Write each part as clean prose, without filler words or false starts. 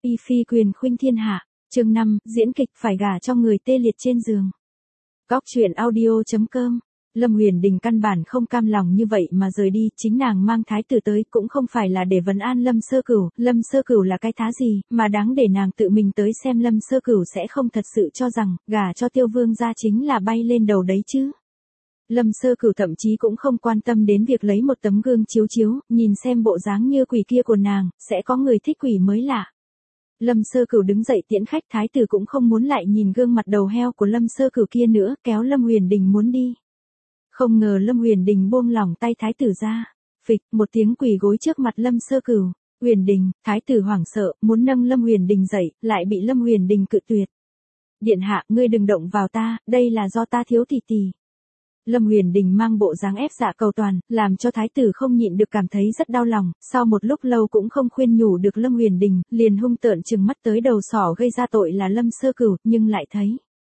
Y phi quyền khuynh thiên hạ, chương 5, diễn kịch phải gả cho người tê liệt trên giường. Góc truyện audio.com. Lâm Huyền Đình căn bản không cam lòng như vậy mà rời đi, chính nàng mang thái tử tới cũng không phải là để vấn an Lâm Sơ Cửu là cái thá gì, mà đáng để nàng tự mình tới xem Lâm Sơ Cửu sẽ không thật sự cho rằng, gả cho Tiêu Vương gia chính là bay lên đầu đấy chứ. Lâm Sơ Cửu thậm chí cũng không quan tâm đến việc lấy một tấm gương chiếu, nhìn xem bộ dáng như quỷ kia của nàng, sẽ có người thích quỷ mới lạ. Lâm Sơ Cửu đứng dậy tiễn khách, thái tử cũng không muốn lại nhìn gương mặt đầu heo của Lâm Sơ Cửu kia nữa, kéo Lâm Huyền Đình muốn đi. Không ngờ Lâm Huyền Đình buông lỏng tay thái tử ra, phịch, một tiếng quỳ gối trước mặt Lâm Sơ Cửu. Huyền Đình, thái tử hoảng sợ, muốn nâng Lâm Huyền Đình dậy, lại bị Lâm Huyền Đình cự tuyệt. Điện hạ, ngươi đừng động vào ta, đây là do ta thiếu tỷ tỷ. Lâm Huyền Đình mang bộ dáng ép dạ cầu toàn, làm cho thái tử không nhịn được cảm thấy rất đau lòng, sau một lúc lâu cũng không khuyên nhủ được Lâm Huyền Đình, liền hung tợn trừng mắt tới đầu sỏ gây ra tội là Lâm Sơ Cửu, nhưng lại thấy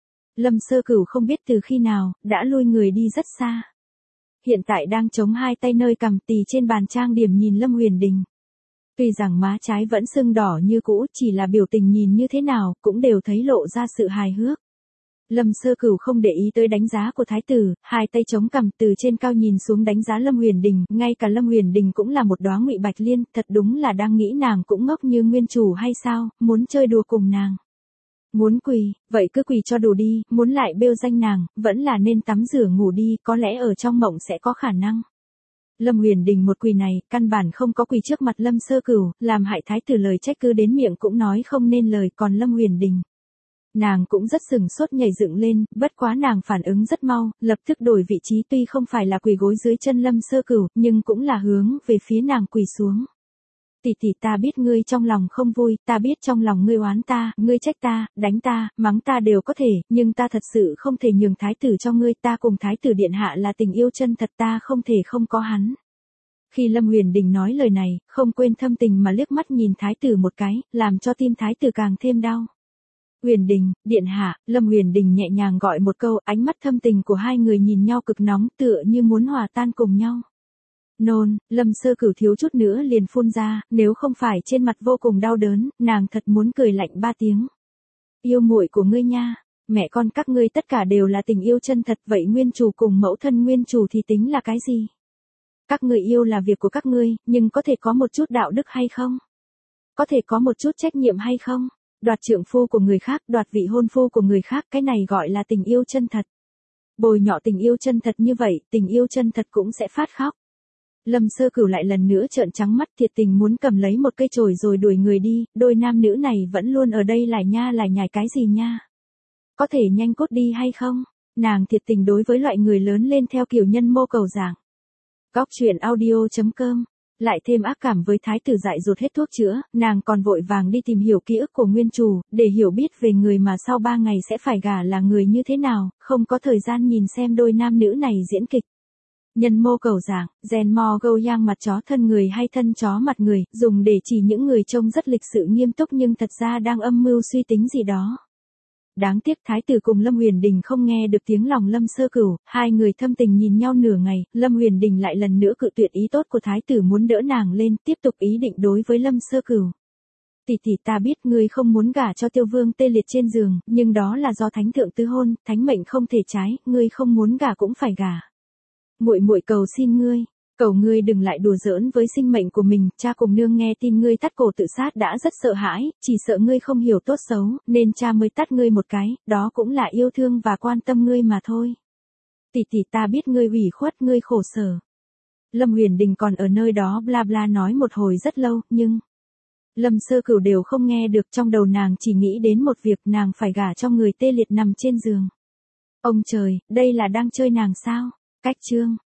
Lâm Sơ Cửu không biết từ khi nào, đã lui người đi rất xa. Hiện tại đang chống hai tay nơi cằm tì trên bàn trang điểm nhìn Lâm Huyền Đình. Tuy rằng má trái vẫn sưng đỏ như cũ, chỉ là biểu tình nhìn như thế nào, cũng đều thấy lộ ra sự hài hước. Lâm Sơ Cửu không để ý tới đánh giá của thái tử, hai tay chống cằm từ trên cao nhìn xuống đánh giá Lâm Huyền Đình, ngay cả Lâm Huyền Đình cũng là một đóa ngụy bạch liên, thật đúng là đang nghĩ nàng cũng ngốc như nguyên chủ hay sao, muốn chơi đùa cùng nàng. Muốn quỳ, vậy cứ quỳ cho đủ đi, muốn lại bêu danh nàng, vẫn là nên tắm rửa ngủ đi, có lẽ ở trong mộng sẽ có khả năng. Lâm Huyền Đình một quỳ này, căn bản không có quỳ trước mặt Lâm Sơ Cửu, làm hại thái tử lời trách cứ đến miệng cũng nói không nên lời, còn Lâm Huyền Đình. Nàng cũng rất sừng sốt nhảy dựng lên, bất quá nàng phản ứng rất mau, lập tức đổi vị trí, tuy không phải là quỳ gối dưới chân Lâm Sơ Cửu, nhưng cũng là hướng về phía nàng quỳ xuống. Tỷ tỷ, ta biết ngươi trong lòng không vui, ta biết trong lòng ngươi oán ta, ngươi trách ta, đánh ta, mắng ta đều có thể, nhưng ta thật sự không thể nhường thái tử cho ngươi, ta cùng thái tử điện hạ là tình yêu chân thật, ta không thể không có hắn. Khi Lâm Huyền Đình nói lời này, không quên thâm tình mà liếc mắt nhìn thái tử một cái, làm cho tim thái tử càng thêm đau. Huyền Đình, điện hạ, Lâm Huyền Đình nhẹ nhàng gọi một câu, ánh mắt thâm tình của hai người nhìn nhau cực nóng, tựa như muốn hòa tan cùng nhau. Nôn, Lâm Sơ Cửu thiếu chút nữa liền phun ra, nếu không phải trên mặt vô cùng đau đớn, nàng thật muốn cười lạnh 3 tiếng. Yêu muội của ngươi nha, mẹ con các ngươi tất cả đều là tình yêu chân thật, vậy nguyên chủ cùng mẫu thân nguyên chủ thì tính là cái gì? Các ngươi yêu là việc của các ngươi, nhưng có thể có một chút đạo đức hay không? Có thể có một chút trách nhiệm hay không? Đoạt trượng phu của người khác, đoạt vị hôn phu của người khác, cái này gọi là tình yêu chân thật. Bồi nhọ tình yêu chân thật như vậy, tình yêu chân thật cũng sẽ phát khóc. Lâm Sơ Cửu lại lần nữa trợn trắng mắt, thiệt tình muốn cầm lấy một cây chổi rồi đuổi người đi, đôi nam nữ này vẫn luôn ở đây lải nhải cái gì nha. Có thể nhanh cốt đi hay không? Nàng thiệt tình đối với loại người lớn lên theo kiểu nhân mô cầu dạng. Góc truyện audio.com. Lại thêm ác cảm với thái tử dại dột hết thuốc chữa, nàng còn vội vàng đi tìm hiểu ký ức của nguyên chủ, để hiểu biết về người mà sau 3 ngày sẽ phải gả là người như thế nào, không có thời gian nhìn xem đôi nam nữ này diễn kịch. Nhân mô cầu dạng, gen mo gâu yang mặt chó thân người hay thân chó mặt người, dùng để chỉ những người trông rất lịch sự nghiêm túc nhưng thật ra đang âm mưu suy tính gì đó. Đáng tiếc thái tử cùng Lâm Huyền Đình không nghe được tiếng lòng Lâm Sơ Cửu, hai người thâm tình nhìn nhau nửa ngày, Lâm Huyền Đình lại lần nữa cự tuyệt ý tốt của thái tử muốn đỡ nàng lên, tiếp tục ý định đối với Lâm Sơ Cửu. Tỷ tỷ, ta biết ngươi không muốn gả cho Tiêu Vương tê liệt trên giường, nhưng đó là do thánh thượng tứ hôn, thánh mệnh không thể trái, ngươi không muốn gả cũng phải gả. Muội muội cầu xin ngươi, cầu ngươi đừng lại đùa giỡn với sinh mệnh của mình, cha cùng nương nghe tin ngươi tắt cổ tự sát đã rất sợ hãi, chỉ sợ ngươi không hiểu tốt xấu, nên cha mới tắt ngươi một cái, đó cũng là yêu thương và quan tâm ngươi mà thôi. Tỷ tỷ, ta biết ngươi ủy khuất, ngươi khổ sở. Lâm Huyền Đình còn ở nơi đó bla bla nói một hồi rất lâu, nhưng Lâm Sơ Cửu đều không nghe được, trong đầu nàng chỉ nghĩ đến một việc, nàng phải gả cho người tê liệt nằm trên giường. Ông trời, đây là đang chơi nàng sao? Cách chương